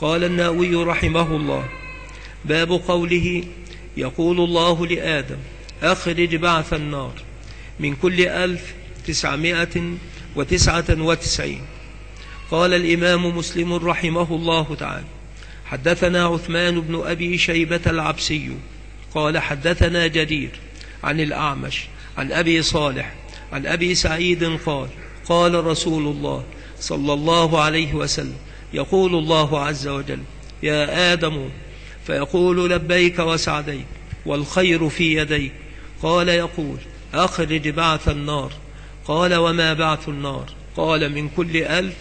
قال النووي رحمه الله: باب قوله: يقول الله لآدم: أخرج بعث النار من كل 1999. قال الإمام مسلم رحمه الله تعالى: حدثنا عثمان بن أبي شيبة العبسي قال حدثنا جرير عن الأعمش عن أبي صالح عن أبي سعيد قال: قال رسول الله صلى الله عليه وسلم: يقول الله عز وجل: يا آدم، فيقول: لبيك وسعديك والخير في يديك. قال: يقول: أخرج بعث النار. قال: وما بعث النار؟ قال: من كل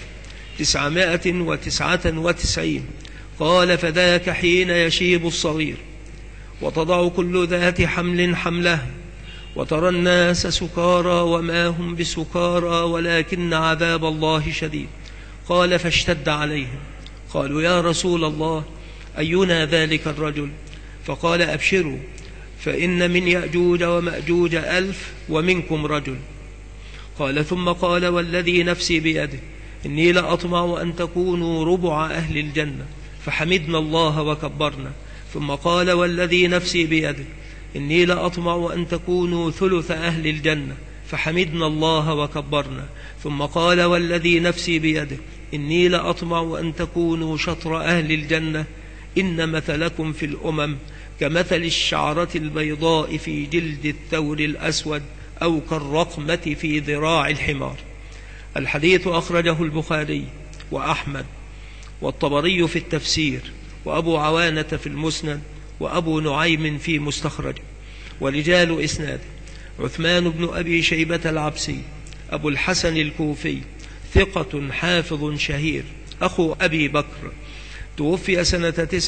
1999. قال: فذاك حين يشيب الصغير، وتضع كل ذات حمل حملها، وترى الناس سكارى وما هم بسكارى ولكن عذاب الله شديد. قال: فاشتد عليهم. قالوا: يا رسول الله، أينا ذلك الرجل؟ فقال: أبشروا، فإن من يأجوج ومأجوج 1000 ومنكم رجل. قال: ثم قال: والذي نفسي بيده إني لأطمع أن تكونوا ربع أهل الجنة. فحمدنا الله وكبرنا. ثم قال: والذي نفسي بيده إني لأطمع أن تكونوا ثلث أهل الجنة. فحمدنا الله وكبرنا. ثم قال: والذي نفسي بيده إني لأطمع أن تكونوا شطر أهل الجنة. إن مثلكم في الأمم كمثل الشعرة البيضاء في جلد الثور الأسود، أو كالرقمة في ذراع الحمار. الحديث أخرجه البخاري وأحمد والطبري في التفسير، وأبو عوانة في المسند، وأبو نعيم في مستخرج. ورجال إسناده: عثمان بن أبي شيبة العبسي أبو الحسن الكوفي، ثقة حافظ شهير، أخو أبي بكر، توفي سنة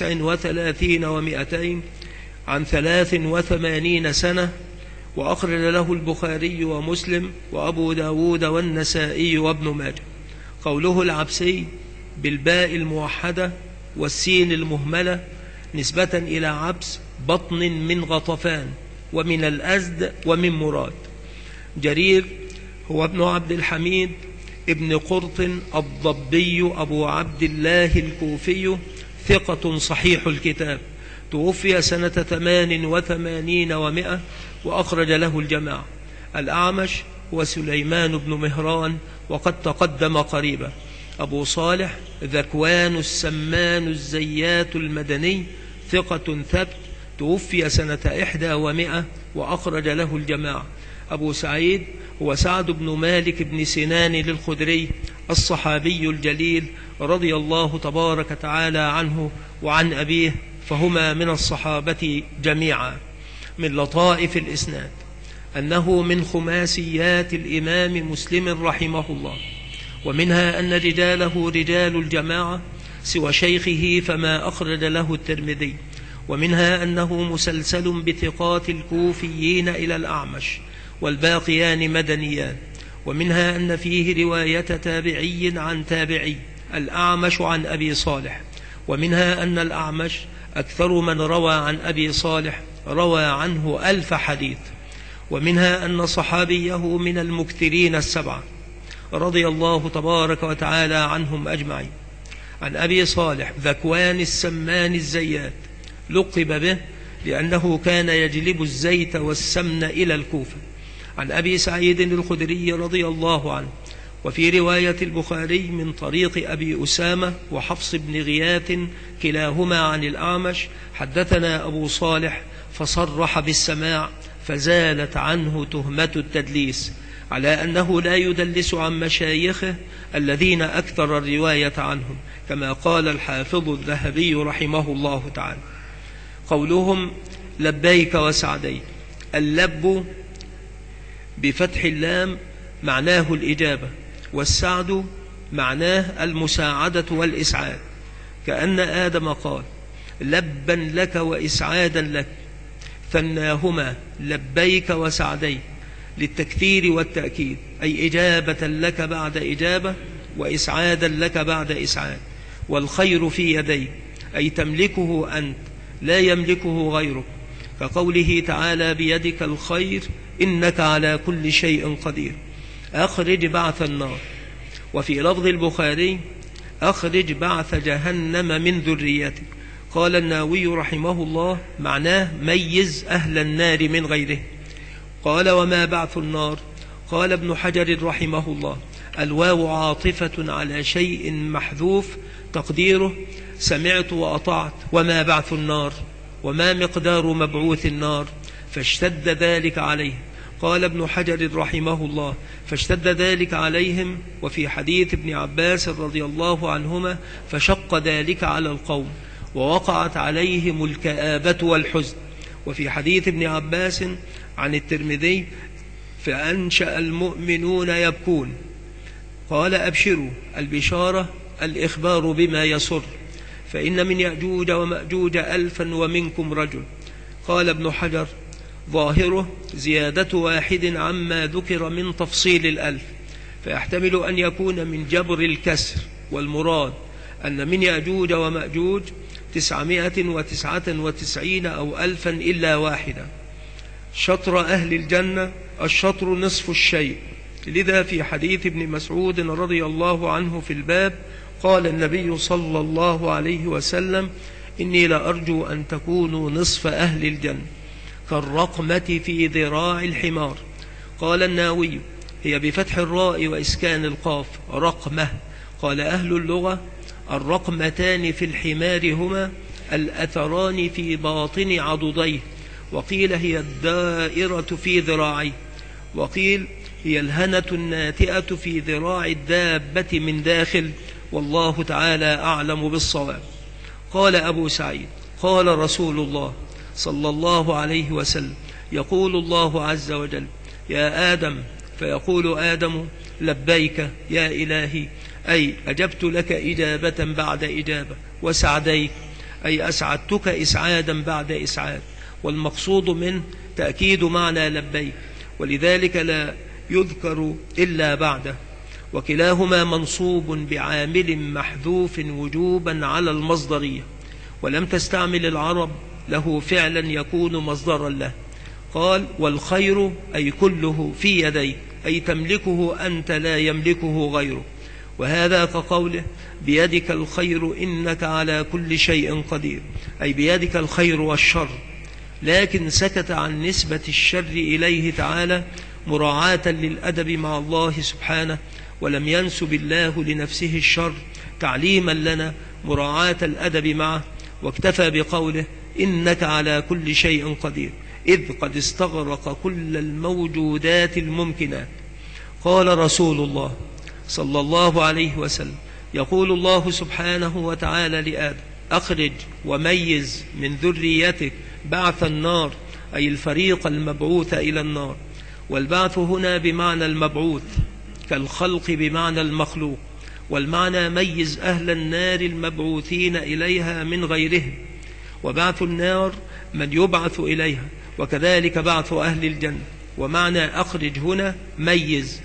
39 و200 عن 83 سنة، وأخرج له البخاري ومسلم وأبو داود والنسائي وابن ماجه. قوله العبسي بالباء الموحدة والسين المهملة نسبة إلى عبس بطن من غطفان، ومن الأزد ومن مراد. جرير هو ابن عبد الحميد ابن قرط الضبي أبو عبد الله الكوفي، ثقة صحيح الكتاب، توفي سنة 88 و100، وأخرج له الجماعة. الأعمش هو سليمان بن مهران، وقد تقدم قريبا. أبو صالح ذكوان السمان الزيات المدني، ثقة ثبت، توفي سنة 61 و100، وأخرج له الجماعة. أبو سعيد هو سعد بن مالك بن سنان للخدري، الصحابي الجليل رضي الله تبارك تعالى عنه وعن أبيه، فهما من الصحابة جميعا. من لطائف الإسناد أنه من خماسيات الإمام مسلم رحمه الله، ومنها أن رجاله رجال الجماعة سوى شيخه فما أخرج له الترمذي. ومنها أنه مسلسل بثقات الكوفيين إلى الأعمش، والباقيان مدنيان. ومنها أن فيه رواية تابعي عن تابعي، الأعمش عن أبي صالح. ومنها أن الأعمش أكثر من روى عن أبي صالح، روى عنه 1000 حديث. ومنها أن صحابيه من المكثرين 7 رضي الله تبارك وتعالى عنهم أجمعين. عن أبي صالح ذكوان السمان الزيات، لقب به لأنه كان يجلب الزيت والسمن إلى الكوفة. عن أبي سعيد الخدري رضي الله عنه. وفي رواية البخاري من طريق أبي أسامة وحفص بن غياث كلاهما عن الأعمش: حدثنا أبو صالح فصرح بالسماع، فزالت عنه تهمة التدليس، على أنه لا يدلس عن مشايخه الذين أكثر الرواية عنهم، كما قال الحافظ الذهبي رحمه الله تعالى. قولهم لبيك وسعديك: اللب بفتح اللام معناه الإجابة، والسعد معناه المساعدة والإسعاد، كأن آدم قال: لبا لك وإسعادا لك، ثناهما لبيك وسعديك للتكثير والتأكيد، أي إجابة لك بعد إجابة، وإسعادا لك بعد إسعاد. والخير في يديك، أي تملكه أنت لا يملكه غيرك، كقوله تعالى: بيدك الخير إنك على كل شيء قدير. أخرج بعث النار. وفي لفظ البخاري: أخرج بعث جهنم من ذريتك. قال النووي رحمه الله: معناه ميز أهل النار من غيره. قال: وما بعث النار؟ قال ابن حجر رحمه الله: الواو عاطفة على شيء محذوف تقديره سمعت وأطعت. وما بعث النار؟ وما مقدار مبعوث النار؟ فاشتد ذلك عليه. قال ابن حجر رحمه الله: فاشتد ذلك عليهم. وفي حديث ابن عباس رضي الله عنهما: فشق ذلك على القوم ووقعت عليهم الكآبة والحزن. وفي حديث ابن عباس عن الترمذي: فأنشأ المؤمنون يبكون. قال: أبشروا. البشارة الإخبار بما يسر، فإن من يأجوج ومأجوج 1000 ومنكم رجل. قال ابن حجر: ظاهره زيادة واحد عما ذكر من تفصيل 1000، فيحتمل أن يكون من جبر الكسر، والمراد أن من يأجوج ومأجوج 999 أو 1000 إلا واحدا. شطر أهل الجنة الشطر نصف الشيء. لذا في حديث ابن مسعود رضي الله عنه في الباب قال النبي صلى الله عليه وسلم: إني لأرجو أن تكونوا نصف أهل الجنة كالرقمة في ذراع الحمار. قال النووي: هي بفتح الراء وإسكان القاف رقمة. قال أهل اللغة: الرقمتان في الحمار هما الأثران في باطن عضديه، وقيل هي الدائرة في ذراعيه، وقيل هي الهنة الناتئة في ذراع الدابة من داخل، والله تعالى أعلم بالصواب. قال أبو سعيد: قال رسول الله صلى الله عليه وسلم: يقول الله عز وجل: يا آدم، فيقول آدم: لبيك يا إلهي، أي أجبت لك إجابة بعد إجابة. وسعديك، أي أسعدتك إسعادا بعد إسعاد. والمقصود منه تأكيد معنى لبيك، ولذلك لا يذكر إلا بعده. وكلاهما منصوب بعامل محذوف وجوبا على المصدرية، ولم تستعمل العرب له فعلا يكون مصدرا له. قال: والخير أي كله في يديك، أي تملكه أنت لا يملكه غيره. وهذا كقوله: بيدك الخير إنك على كل شيء قدير، أي بيدك الخير والشر. لكن سكت عن نسبة الشر إليه تعالى مراعاة للأدب مع الله سبحانه، ولم ينسب الله لنفسه الشر تعليما لنا مراعاة الأدب معه، واكتفى بقوله: إنك على كل شيء قدير، إذ قد استغرق كل الموجودات الممكنات. قال رسول الله صلى الله عليه وسلم: يقول الله سبحانه وتعالى لآدم: أخرج وميز من ذريتك بعث النار، أي الفريق المبعوث إلى النار. والبعث هنا بمعنى المبعوث، كالخلق بمعنى المخلوق. والمعنى ميز أهل النار المبعوثين إليها من غيرهم. وبعث النار من يبعث إليها، وكذلك بعث أهل الجنة. ومعنى أخرج هنا ميز،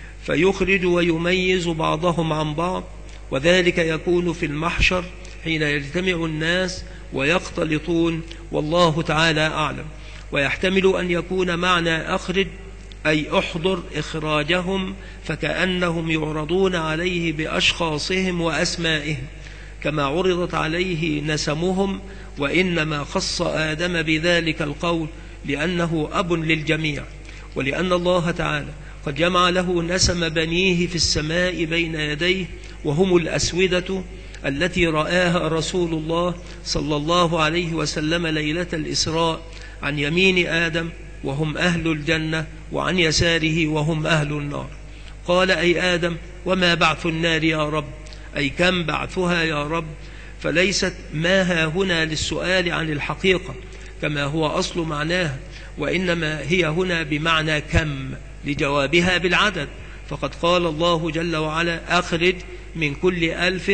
فيخرج ويميز بعضهم عن بعض، وذلك يكون في المحشر حين يجتمع الناس ويختلطون، والله تعالى أعلم. ويحتمل أن يكون معنى أخرج أي أحضر إخراجهم، فكأنهم يعرضون عليه بأشخاصهم وأسمائهم كما عرضت عليه نسمهم، وإنما خص آدم بذلك القول لأنه أب للجميع، ولأن الله تعالى قد جمع له نسم بنيه في السماء بين يديه، وهم الأسودة التي رآها رسول الله صلى الله عليه وسلم ليلة الإسراء عن يمين آدم وهم أهل الجنة، وعن يساره وهم أهل النار. قال: أي آدم، وما بعث النار يا رب؟ أي كم بعثها يا رب؟ فليست ما هنا للسؤال عن الحقيقة كما هو أصل معناها، وإنما هي هنا بمعنى كم لجوابها بالعدد. فقد قال الله جل وعلا: أخرج من كل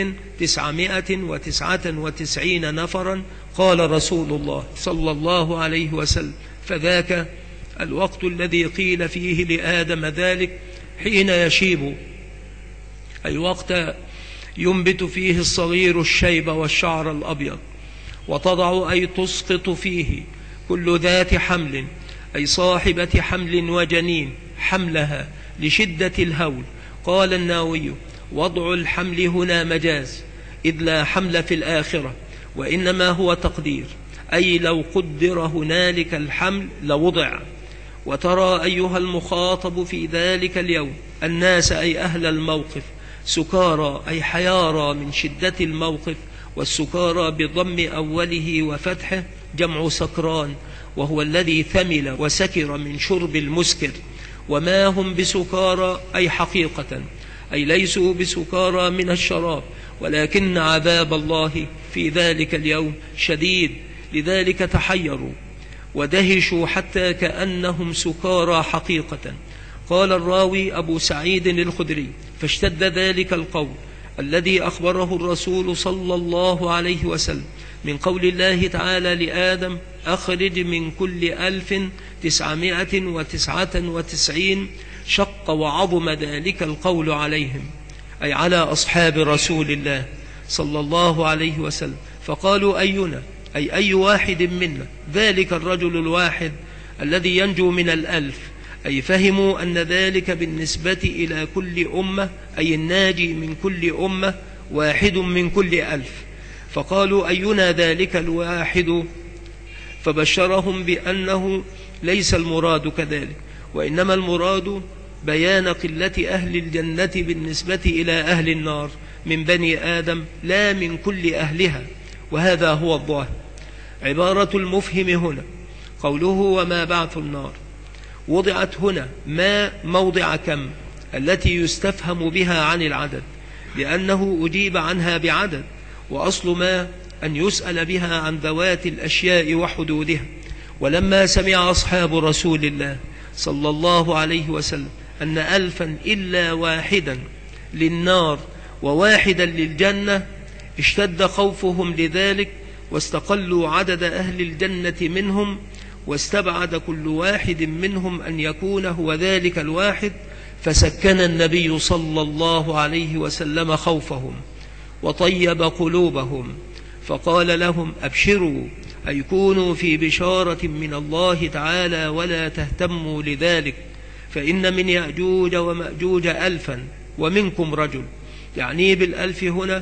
1999 نفرا. قال رسول الله صلى الله عليه وسلم: فذاك الوقت الذي قيل فيه لآدم ذلك حين يشيب، أي وقت ينبت فيه الصغير الشيب والشعر الأبيض. وتضع أي تسقط فيه كل ذات حمل، أي صاحبة حمل وجنين حملها لشدة الهول. قال النووي: وضع الحمل هنا مجاز، إذ لا حمل في الآخرة، وإنما هو تقدير، أي لو قدر هنالك الحمل لوضع. وترى أيها المخاطب في ذلك اليوم الناس، أي أهل الموقف، سكارى، أي حيارى من شدة الموقف، والسكارى بضم أوله وفتحه جمع سكران، وهو الذي ثمل وسكر من شرب المسكر. وما هم بسكارى، أي حقيقة، أي ليسوا بسكارى من الشراب، ولكن عذاب الله في ذلك اليوم شديد، لذلك تحيروا ودهشوا حتى كأنهم سكارى حقيقة. قال الراوي أبو سعيد الخدري: فاشتد ذلك القول الذي أخبره الرسول صلى الله عليه وسلم من قول الله تعالى لآدم: أخرج من كل 1999، شق وعظم ذلك القول عليهم، أي على أصحاب رسول الله صلى الله عليه وسلم. فقالوا: أينا، أي أي واحد منا ذلك الرجل الواحد الذي ينجو من 1000، أي فهموا أن ذلك بالنسبة إلى كل أمة، أي الناجي من كل أمة واحد من كل 1000. فقالوا: أينا ذلك الواحد؟ فبشرهم بأنه ليس المراد كذلك، وإنما المراد بيان قلة أهل الجنة بالنسبة إلى أهل النار من بني آدم، لا من كل أهلها، وهذا هو الظاهر. عبارة المفهم هنا قوله: وما بعث النار، وضعت هنا ما موضع كم التي يستفهم بها عن العدد، لأنه أجيب عنها بعدد، وأصل ما أن يسأل بها عن ذوات الأشياء وحدودها. ولما سمع أصحاب رسول الله صلى الله عليه وسلم أن 1000 إلا واحدا للنار وواحدا للجنة، اشتد خوفهم لذلك، واستقلوا عدد أهل الجنة منهم، واستبعد كل واحد منهم أن يكون هو ذلك الواحد. فسكن النبي صلى الله عليه وسلم خوفهم وطيب قلوبهم، فقال لهم: أبشروا، أي كونوا في بشارة من الله تعالى، ولا تهتموا لذلك، فإن من يأجوج ومأجوج 1000 ومنكم رجل، يعني بال1000 هنا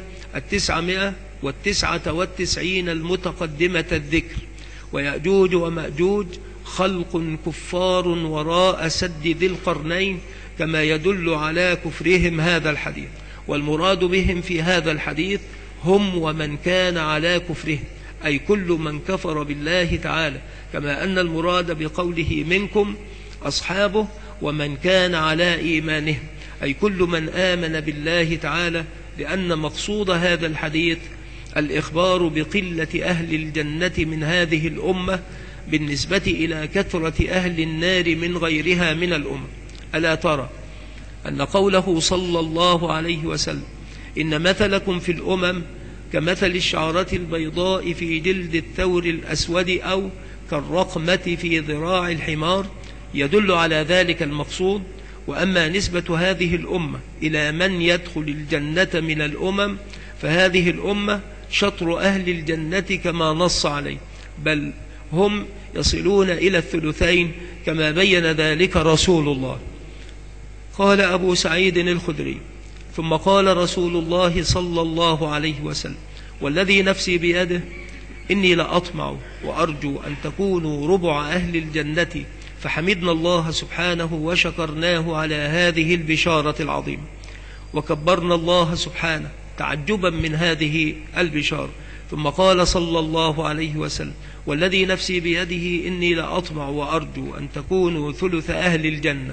999 المتقدمة الذكر. ويأجوج ومأجوج خلق كفار وراء سد ذي القرنين، كما يدل على كفرهم هذا الحديث. والمراد بهم في هذا الحديث هم ومن كان على كفره، أي كل من كفر بالله تعالى، كما أن المراد بقوله منكم أصحابه ومن كان على إيمانهم، أي كل من آمن بالله تعالى، لأن مقصود هذا الحديث الإخبار بقلة أهل الجنة من هذه الأمة بالنسبة إلى كثرة أهل النار من غيرها من الأمم. ألا ترى أن قوله صلى الله عليه وسلم: إن مثلكم في الأمم كمثل الشعرة البيضاء في جلد الثور الأسود، أو كالرقمة في ذراع الحمار، يدل على ذلك المقصود. وأما نسبة هذه الأمة إلى من يدخل الجنة من الأمم، فهذه الأمة شطر أهل الجنة كما نص عليه، بل هم يصلون إلى الثلثين كما بين ذلك رسول الله. قال أبو سعيد الخدري: ثم قال رسول الله صلى الله عليه وسلم: والذي نفسي بيده إني لأطمع وأرجو أن تكونوا ربع أهل الجنة. فحمدنا الله سبحانه وشكرناه على هذه البشارة العظيمة، وكبرنا الله سبحانه تعجبا من هذه البشارة. ثم قال صلى الله عليه وسلم: والذي نفسي بيده إني لأطمع وأرجو أن تكونوا ثلث أهل الجنة.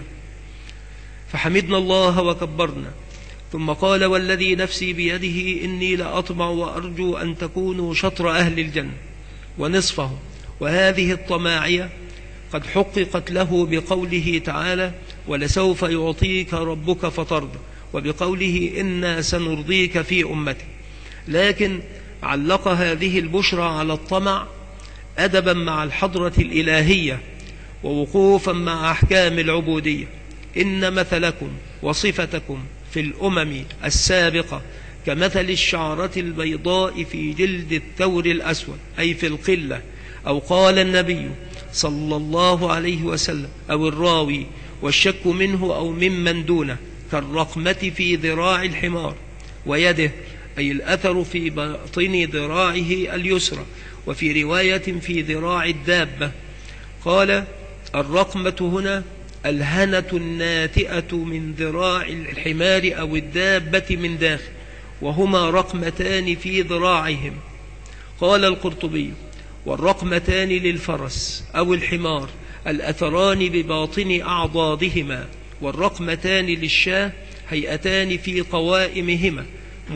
فحمدنا الله وكبرنا. ثم قال: والذي نفسي بيده إني لأطمع وأرجو أن تكونوا شطر أهل الجنة ونصفه. وهذه الطماعية قد حققت له بقوله تعالى: ولسوف يعطيك ربك فترضى، وبقوله: إنا سنرضيك في أمتك. لكن علق هذه البشرى على الطمع أدبا مع الحضرة الإلهية ووقوفا مع أحكام العبودية. إن مثلكم وصفتكم في الأمم السابقة كمثل الشعرة البيضاء في جلد الثور الأسود، أي في القلة. أو قال النبي صلى الله عليه وسلم، أو الراوي، والشك منه أو ممن دونه، كالرقمة في ذراع الحمار، ويده أي الأثر في باطن ذراعه اليسرى، وفي رواية في ذراع الدابة. قال الرقمة هنا الهنة الناتئة من ذراع الحمار أو الدابة من داخل، وهما رقمتان في ذراعهم. قال القرطبي والرقمتان للفرس أو الحمار الأثران بباطن أعضادهما، والرقمتان للشاة هيئتان في قوائمهما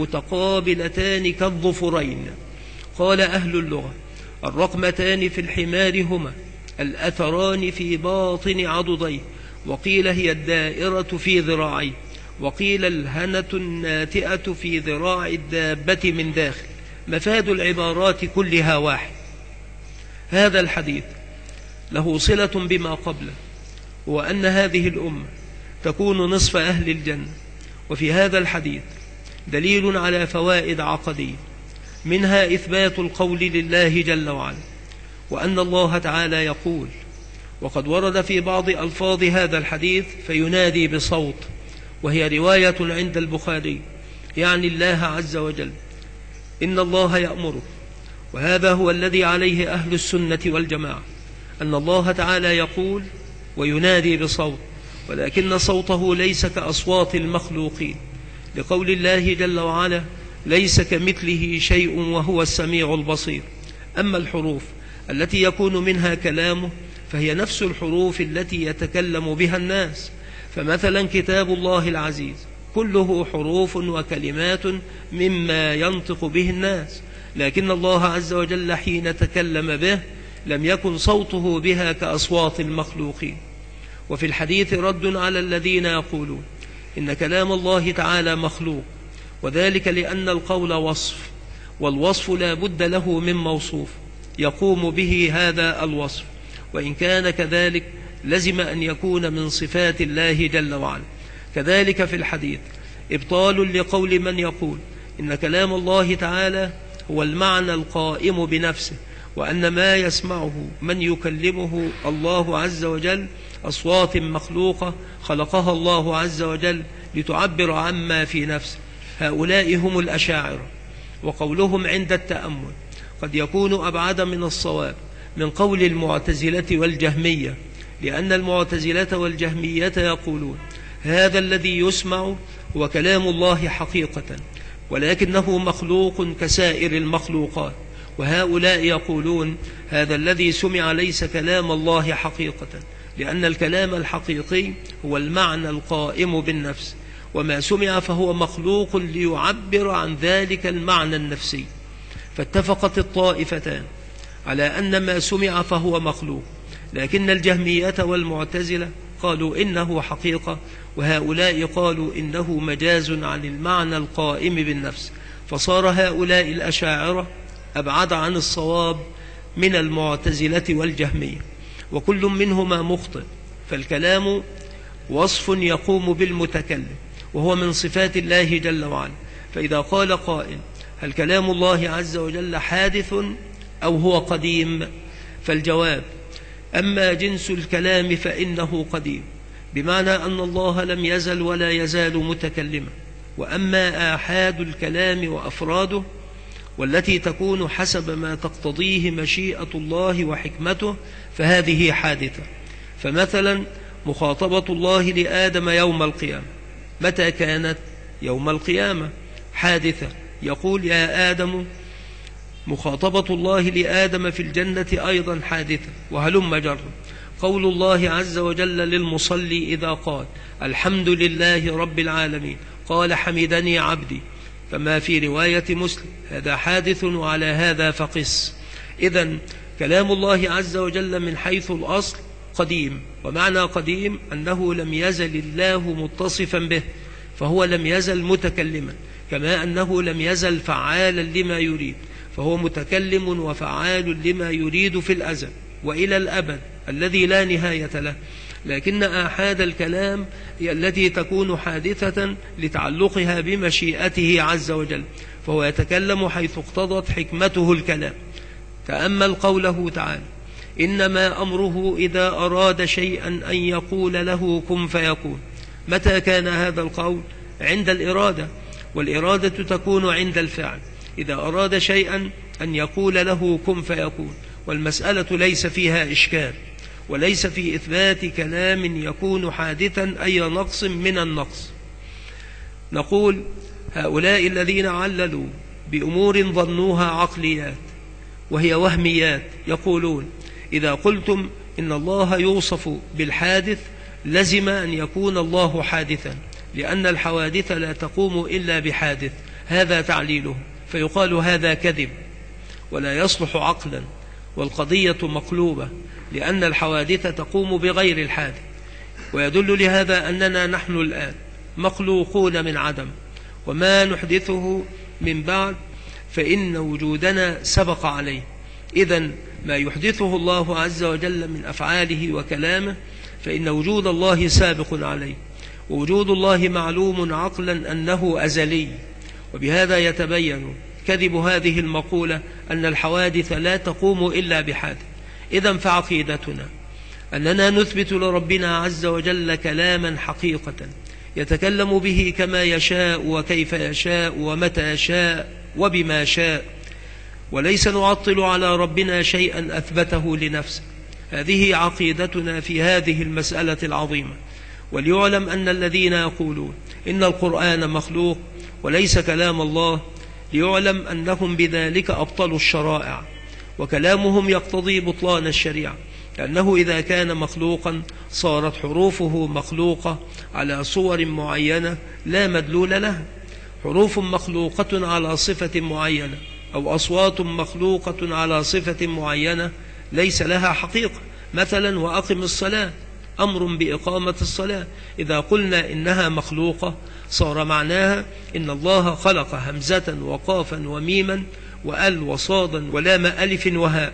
متقابلتان كالظفرين. قال أهل اللغة الرقمتان في الحمار هما الأثران في باطن عضديه، وقيل هي الدائرة في ذراعيه، وقيل الهنة الناتئة في ذراع الدابة من داخل. مفاد العبارات كلها واحد. هذا الحديث له صلة بما قبله، وأن هذه الأمة تكون نصف أهل الجنة. وفي هذا الحديث دليل على فوائد عقدية، منها إثبات القول لله جل وعلا، وأن الله تعالى يقول. وقد ورد في بعض ألفاظ هذا الحديث فينادي بصوت، وهي رواية عند البخاري، يعني الله عز وجل إن الله يأمرك. وهذا هو الذي عليه أهل السنة والجماعة، أن الله تعالى يقول وينادي بصوت، ولكن صوته ليس كأصوات المخلوقين، لقول الله جل وعلا ليس كمثله شيء وهو السميع البصير. أما الحروف التي يكون منها كلامه فهي نفس الحروف التي يتكلم بها الناس. فمثلا كتاب الله العزيز كله حروف وكلمات مما ينطق به الناس، لكن الله عز وجل حين تكلم به لم يكن صوته بها كأصوات المخلوقين. وفي الحديث رد على الذين يقولون إن كلام الله تعالى مخلوق، وذلك لأن القول وصف، والوصف لا بد له من موصوف يقوم به هذا الوصف، وإن كان كذلك لزم أن يكون من صفات الله جل وعلا. كذلك في الحديث إبطال لقول من يقول إن كلام الله تعالى هو المعنى القائم بنفسه، وأن ما يسمعه من يكلمه الله عز وجل أصوات مخلوقة خلقها الله عز وجل لتعبر عما في نفسه. هؤلاء هم الأشاعرة، وقولهم عند التأمل قد يكون أبعد من الصواب من قول المعتزلة والجهمية، لأن المعتزلة والجهمية يقولون هذا الذي يسمع هو كلام الله حقيقة، ولكنه مخلوق كسائر المخلوقات. وهؤلاء يقولون هذا الذي سمع ليس كلام الله حقيقة، لأن الكلام الحقيقي هو المعنى القائم بالنفس، وما سمع فهو مخلوق ليعبر عن ذلك المعنى النفسي. فاتفقت الطائفتان على أن ما سمع فهو مخلوق، لكن الجهمية والمعتزلة قالوا إنه حقيقة، وهؤلاء قالوا إنه مجاز عن المعنى القائم بالنفس. فصار هؤلاء الأشاعرة أبعد عن الصواب من المعتزلة والجهمية، وكل منهما مخطئ. فالكلام وصف يقوم بالمتكلم، وهو من صفات الله جل وعلا. فإذا قال قائل هل كلام الله عز وجل حادث أو هو قديم؟ فالجواب أما جنس الكلام فإنه قديم، بمعنى أن الله لم يزل ولا يزال متكلما. وأما آحاد الكلام وأفراده والتي تكون حسب ما تقتضيه مشيئة الله وحكمته فهذه حادثة. فمثلا مخاطبة الله لآدم يوم القيامة متى كانت؟ يوم القيامة حادثة. يقول يا آدم، مخاطبة الله لآدم في الجنة أيضا حادثة. وهلم جر قول الله عز وجل للمصلي إذا قال الحمد لله رب العالمين قال حمدني عبدي، كما في رواية مسلم، هذا حادث وعلى هذا فقس. إذن كلام الله عز وجل من حيث الأصل قديم، ومعنى قديم أنه لم يزل الله متصفا به، فهو لم يزل متكلما، كما أنه لم يزل فعالا لما يريد، فهو متكلم وفعال لما يريد في الأزل وإلى الأبد الذي لا نهاية له. لكن آحاد الكلام هي التي تكون حادثة لتعلقها بمشيئته عز وجل، فهو يتكلم حيث اقتضت حكمته الكلام. تأمل قوله تعالى إنما أمره إذا أراد شيئا أن يقول له كن فيكون. متى كان هذا القول؟ عند الإرادة، والإرادة تكون عند الفعل، إذا أراد شيئا أن يقول له كن فيكون. والمسألة ليس فيها إشكال، وليس في إثبات كلام يكون حادثا أي نقص من النقص. نقول هؤلاء الذين عللوا بأمور ظنوها عقليات وهي وهميات يقولون إذا قلتم إن الله يوصف بالحادث لزم أن يكون الله حادثا، لأن الحوادث لا تقوم إلا بحادث، هذا تعليله، فيقال هذا كذب ولا يصلح عقلا، والقضية مقلوبة، لأن الحوادث تقوم بغير الحادث. ويدل لهذا أننا نحن الآن مخلوقون من عدم، وما نحدثه من بعد فإن وجودنا سبق عليه. إذن ما يحدثه الله عز وجل من أفعاله وكلامه فإن وجود الله سابق عليه، ووجود الله معلوم عقلا أنه أزلي. وبهذا يتبين كذب هذه المقولة أن الحوادث لا تقوم إلا بحادث. إذن فعقيدتنا أننا نثبت لربنا عز وجل كلاما حقيقة يتكلم به كما يشاء وكيف يشاء ومتى يشاء وبما شاء، وليس نعطل على ربنا شيئا أثبته لنفسه. هذه عقيدتنا في هذه المسألة العظيمة. وليعلم أن الذين يقولون إن القرآن مخلوق وليس كلام الله، ليعلم أنهم بذلك أبطلوا الشرائع، وكلامهم يقتضي بطلان الشريعة، لأنه إذا كان مخلوقا صارت حروفه مخلوقة على صور معينة لا مدلول لها. حروف مخلوقة على صفة معينة أو أصوات مخلوقة على صفة معينة ليس لها حقيقة. مثلا وأقم الصلاة أمر بإقامة الصلاة، إذا قلنا إنها مخلوقة صار معناها إن الله خلق همزة وقافا وميما وأل وصادا ولام ألف وهاء.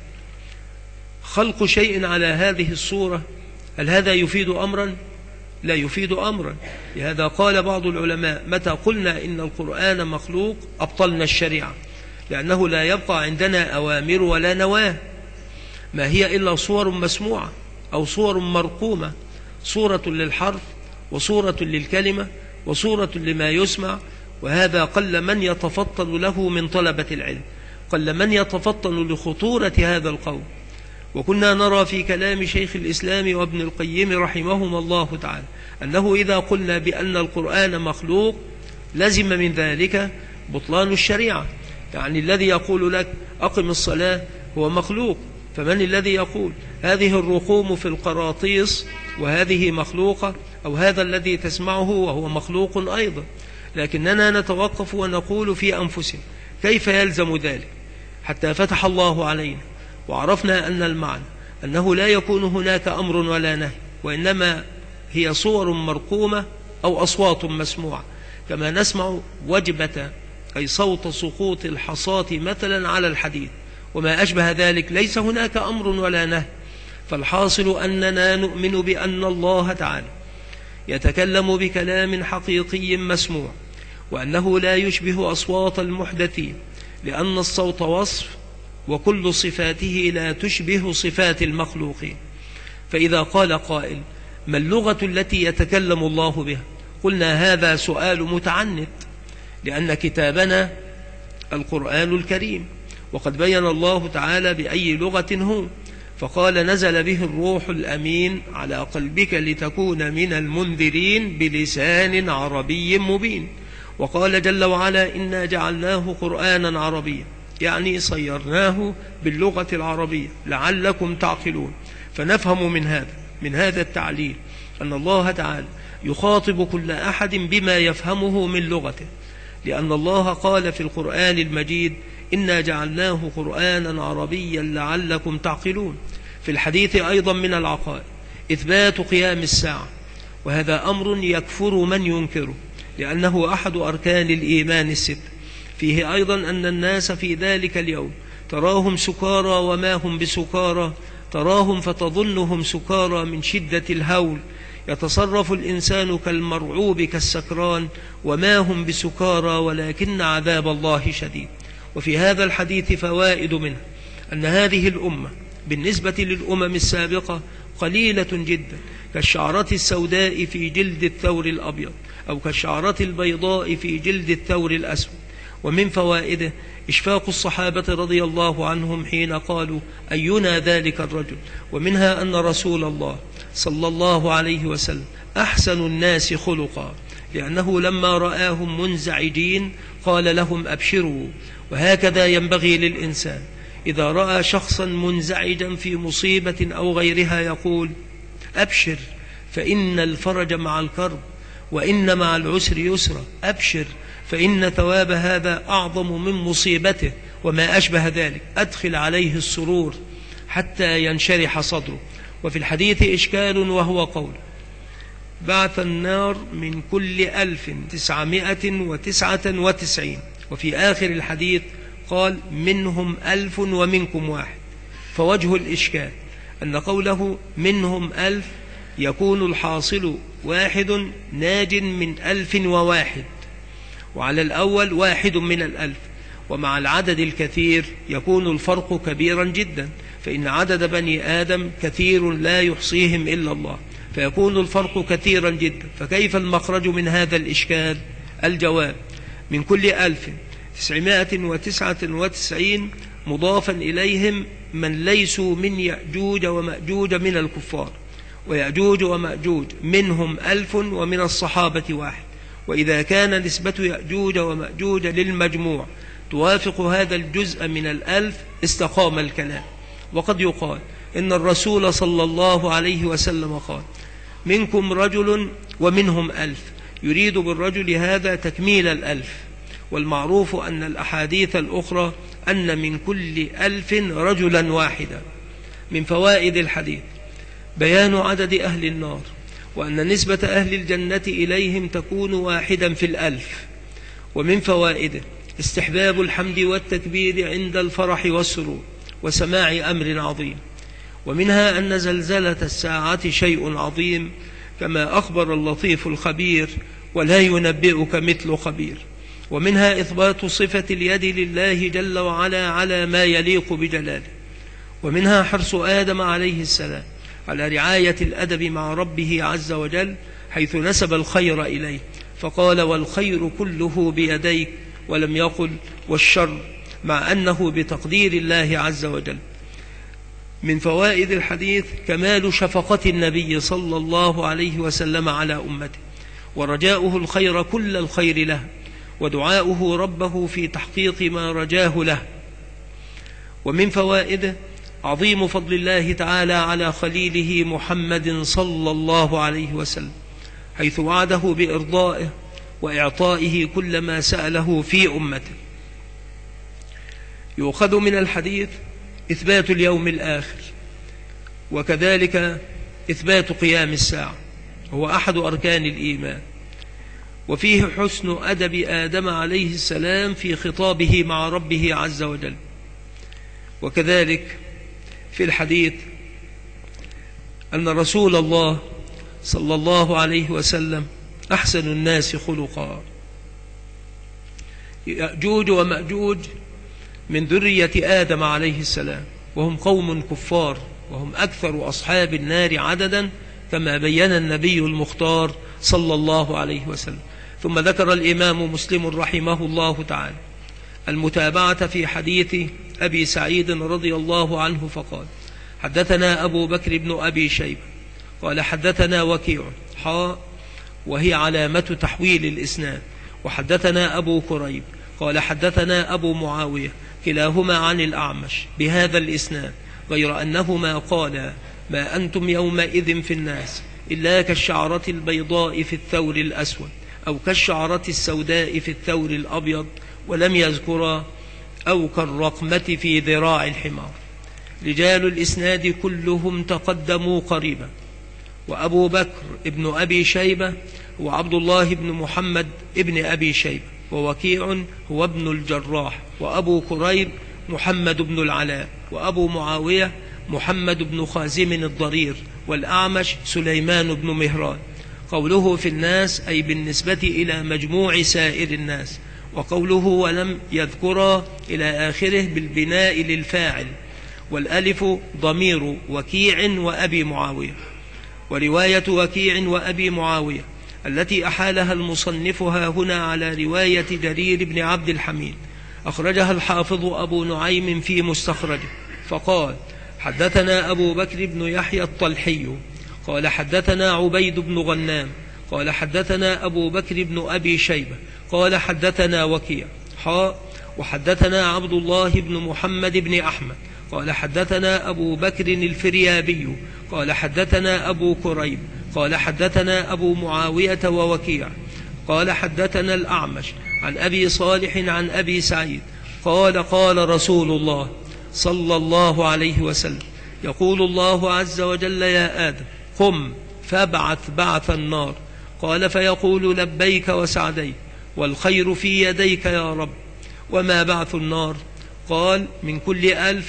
خلق شيء على هذه الصورة هل هذا يفيد أمرا؟ لا يفيد أمرا. لهذا قال بعض العلماء متى قلنا إن القرآن مخلوق أبطلنا الشريعة، لأنه لا يبقى عندنا أوامر ولا نواه، ما هي إلا صور مسموعة أو صور مرقومة، صورة للحرف وصورة للكلمة وصورة لما يسمع. وهذا قل من يتفطن له من طلبة العلم، قل من يتفطن لخطورة هذا القول. وكنا نرى في كلام شيخ الإسلام وابن القيم رحمهما الله تعالى أنه إذا قلنا بأن القرآن مخلوق لزم من ذلك بطلان الشريعة. يعني الذي يقول لك أقم الصلاة هو مخلوق، فمن الذي يقول هذه الرقوم في القراطيس وهذه مخلوقة، أو هذا الذي تسمعه وهو مخلوق أيضا؟ لكننا نتوقف ونقول في أنفسنا كيف يلزم ذلك، حتى فتح الله علينا وعرفنا أن المعنى أنه لا يكون هناك أمر ولا نهي، وإنما هي صور مرقومة أو أصوات مسموعة، كما نسمع وجبة أي صوت سقوط الحصاة مثلا على الحديد وما أشبه ذلك، ليس هناك أمر ولا نهي. فالحاصل أننا نؤمن بأن الله تعالى يتكلم بكلام حقيقي مسموع، وأنه لا يشبه أصوات المحدثين، لأن الصوت وصف وكل صفاته لا تشبه صفات المخلوقين. فإذا قال قائل ما اللغة التي يتكلم الله بها؟ قلنا هذا سؤال متعنت، لأن كتابنا القرآن الكريم، وقد بين الله تعالى بأي لغة هو، فقال نزل به الروح الأمين على قلبك لتكون من المنذرين بلسان عربي مبين. وقال جل وعلا إنا جعلناه قرآنا عربيا، يعني صيرناه باللغة العربية لعلكم تعقلون. فنفهم من هذا التعليل أن الله تعالى يخاطب كل أحد بما يفهمه من لغته، لأن الله قال في القرآن المجيد إنا جعلناه قرآنا عربيا لعلكم تعقلون. في الحديث أيضا من العقائد إثبات قيام الساعة، وهذا أمر يكفر من ينكره، لأنه أحد أركان الإيمان الست. فيه أيضا أن الناس في ذلك اليوم تراهم سكارى وما هم بسكارى، تراهم فتظنهم سكارى من شدة الهول، يتصرف الإنسان كالمرعوب كالسكران وما هم بسكارى ولكن عذاب الله شديد. وفي هذا الحديث فوائد منه أن هذه الأمة بالنسبة للأمم السابقة قليلة جدا، كالشعرة السوداء في جلد الثور الأبيض، أو كالشعرة البيضاء في جلد الثور الأسود. ومن فوائده إشفاق الصحابة رضي الله عنهم حين قالوا أينا ذلك الرجل. ومنها أن رسول الله صلى الله عليه وسلم أحسن الناس خلقا، لأنه لما رآهم منزعجين قال لهم أبشروا. وهكذا ينبغي للإنسان إذا رأى شخصا منزعجا في مصيبة أو غيرها يقول أبشر فإن الفرج مع الكرب وإن مع العسر يسرا، أبشر فإن ثواب هذا أعظم من مصيبته وما أشبه ذلك، أدخل عليه السرور حتى ينشرح صدره. وفي الحديث إشكال وهو قول بعث النار من كل 1999، وفي آخر الحديث قال منهم 1000 ومنكم 1. فوجه الإشكال أن قوله منهم 1000 يكون الحاصل 1 ناج من 1001، وعلى الأول 1 من 1000، ومع العدد الكثير يكون الفرق كبيرا جدا، فإن عدد بني آدم كثير لا يحصيهم إلا الله، فيكون الفرق كثيرا جدا. فكيف المخرج من هذا الإشكال؟ الجواب من كل 1999 مضافا إليهم من ليسوا من يأجوج ومأجوج من الكفار، ويأجوج ومأجوج منهم 1000 ومن الصحابة 1. وإذا كان نسبة يأجوج ومأجوج للمجموع توافق هذا الجزء من 1000 استقام الكلام. وقد يقال إن الرسول صلى الله عليه وسلم قال منكم رجل ومنهم 1000، يريد بالرجل هذا تكميل 1000. والمعروف أن الأحاديث الأخرى أن من كل 1000 رجلا واحدا. من فوائد الحديث بيان عدد أهل النار، وأن نسبة أهل الجنة إليهم تكون 1 في 1000. ومن فوائده استحباب الحمد والتكبير عند الفرح والسرور وسماع أمر عظيم. ومنها أن زلزلة الساعة شيء عظيم، كما أخبر اللطيف الخبير ولا ينبئك مثل خبير. ومنها إثبات صفة اليد لله جل وعلا على ما يليق بجلاله. ومنها حرص آدم عليه السلام على رعاية الأدب مع ربه عز وجل، حيث نسب الخير إليه فقال والخير كله بيديك، ولم يقل والشر، مع أنه بتقدير الله عز وجل. من فوائد الحديث كمال شفقة النبي صلى الله عليه وسلم على أمته، ورجاؤه الخير كل الخير له، ودعاؤه ربه في تحقيق ما رجاه له. ومن فوائده عظيم فضل الله تعالى على خليله محمد صلى الله عليه وسلم، حيث وعده بإرضائه وإعطائه كل ما سأله في أمته. يؤخذ من الحديث إثبات اليوم الآخر، وكذلك إثبات قيام الساعة، هو أحد أركان الإيمان. وفيه حسن أدب آدم عليه السلام في خطابه مع ربه عز وجل. وكذلك في الحديث أن رسول الله صلى الله عليه وسلم أحسن الناس خلقا. يأجوج ومأجوج من ذرية آدم عليه السلام، وهم قوم كفار، وهم أكثر أصحاب النار عددا، كما بين النبي المختار صلى الله عليه وسلم. ثم ذكر الإمام مسلم رحمه الله تعالى المتابعة في حديث أبي سعيد رضي الله عنه فقال حدثنا أبو بكر بن أبي شيبة قال حدثنا وكيع وهي علامة تحويل الإسناد، وحدثنا أبو كريب قال حدثنا أبو معاوية، كلاهما عن الأعمش بهذا الإسناد، غير أنهما قالا ما أنتم يومئذ في الناس إلا كالشعرة البيضاء في الثور الأسود، أو كالشعرة السوداء في الثور الأبيض، ولم يذكرا أو كالرقمة في ذراع الحمار. رجال الإسناد كلهم تقدموا قريبا، وأبو بكر ابن أبي شيبة وعبد الله بن محمد ابن أبي شيبة، ووكيع هو ابن الجراح، وأبو كريب محمد بن العلاء، وأبو معاوية محمد بن خازم الضرير، والأعمش سليمان بن مهران. قوله في الناس أي بالنسبة إلى مجموع سائر الناس، وقوله ولم يذكر إلى آخره بالبناء للفاعل، والألف ضمير وكيع وأبي معاوية. ورواية وكيع وأبي معاوية التي أحالها المصنفها هنا على رواية جرير بن عبد الحميد أخرجها الحافظ أبو نعيم في مستخرجه فقال: حدثنا أبو بكر بن يحيى الطلحي قال حدثنا عبيد بن غنام قال حدثنا أبو بكر بن أبي شيبة قال حدثنا وكيع وحدثنا عبد الله بن محمد بن أحمد قال حدثنا أبو بكر الفريابي قال حدثنا أبو كريب قال حدثنا أبو معاوية ووكيع قال حدثنا الأعمش عن أبي صالح عن أبي سعيد قال: قال رسول الله صلى الله عليه وسلم: يقول الله عز وجل: يا آدم قم فابعث بعث النار. قال: فيقول: لبيك وسعديك والخير في يديك يا رب. وما بعث النار؟ قال: من كل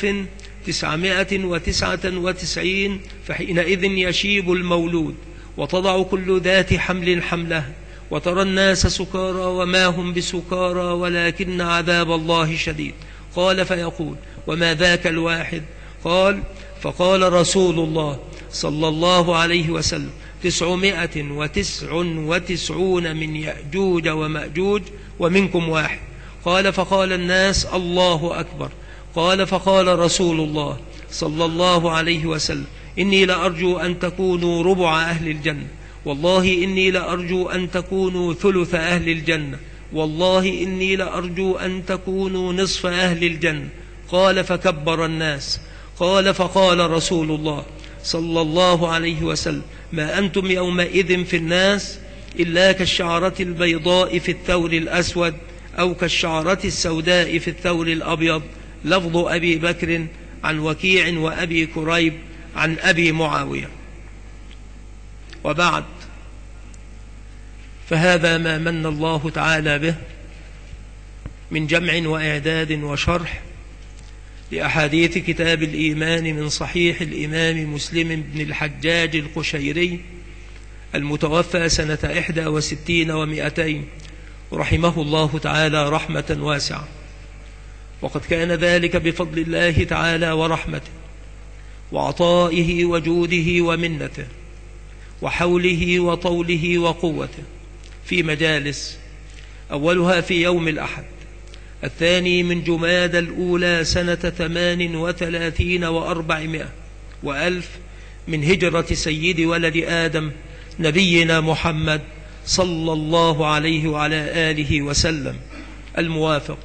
1999 فحينئذ يشيب المولود وتضع كل ذات حمل حملها وترى الناس سكارى وما هم بسكارى ولكن عذاب الله شديد. قال: فيقول: وما ذاك الواحد؟ قال: فقال رسول الله صلى الله عليه وسلم: 999 من يأجوج ومأجوج ومنكم واحد. قال: فقال الناس: الله أكبر. قال: فقال رسول الله صلى الله عليه وسلم: إني لأرجو أن تكونوا ربع أهل الجنة، والله إني لأرجو أن تكونوا ثلث أهل الجنة، والله إني لأرجو أن تكونوا نصف أهل الجنة. قال: فكبر الناس. قال: فقال رسول الله صلى الله عليه وسلم: ما أنتم يومئذ في الناس إلا كالشعرة البيضاء في الثور الأسود أو كالشعرة السوداء في الثور الأبيض. لفظ أبي بكر عن وكيع وأبي كريب عن أبي معاوية. وبعد، فهذا ما من الله تعالى به من جمع وإعداد وشرح لأحاديث كتاب الإيمان من صحيح الإمام مسلم بن الحجاج القشيري المتوفى سنة 61 و200 رحمه الله تعالى رحمة واسعة. وقد كان ذلك بفضل الله تعالى ورحمته وعطائه وجوده ومنته وحوله وطوله وقوته في مجالس، أولها في يوم الأحد 2 من جمادى الأولى سنة 38 و400 وألف من هجرة سيد ولد آدم نبينا محمد صلى الله عليه وعلى آله وسلم، الموافق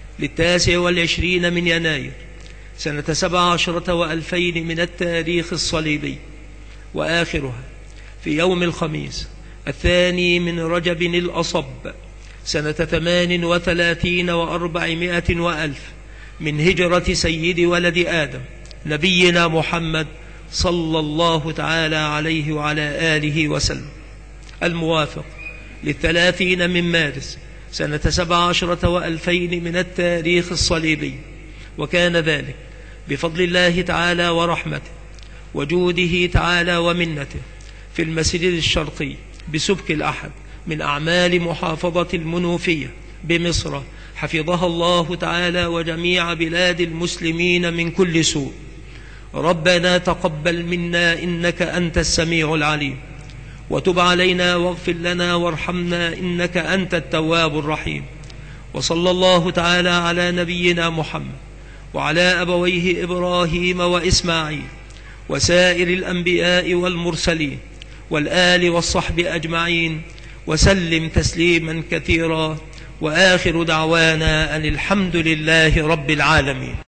29 من يناير سنة 17 و2000 من التاريخ الصليبي، وآخرها في يوم الخميس 2 من رجب الأصب سنة 38 و400 وألف من هجرة سيد ولد آدم نبينا محمد صلى الله تعالى عليه وعلى آله وسلم، الموافق 30 من مارس سنة 17 و2000 من التاريخ الصليبي. وكان ذلك بفضل الله تعالى ورحمته وجوده تعالى ومنته في المسجد الشرقي بسبك الأحد من أعمال محافظة المنوفية بمصر، حفظها الله تعالى وجميع بلاد المسلمين من كل سوء. ربنا تقبل منا إنك أنت السميع العليم، وتب علينا واغفر لنا وارحمنا إنك أنت التواب الرحيم. وصلى الله تعالى على نبينا محمد وعلى أبويه إبراهيم وإسماعيل وسائر الأنبياء والمرسلين والآل والصحب أجمعين وسلم تسليما كثيرا. وآخر دعوانا أن الحمد لله رب العالمين.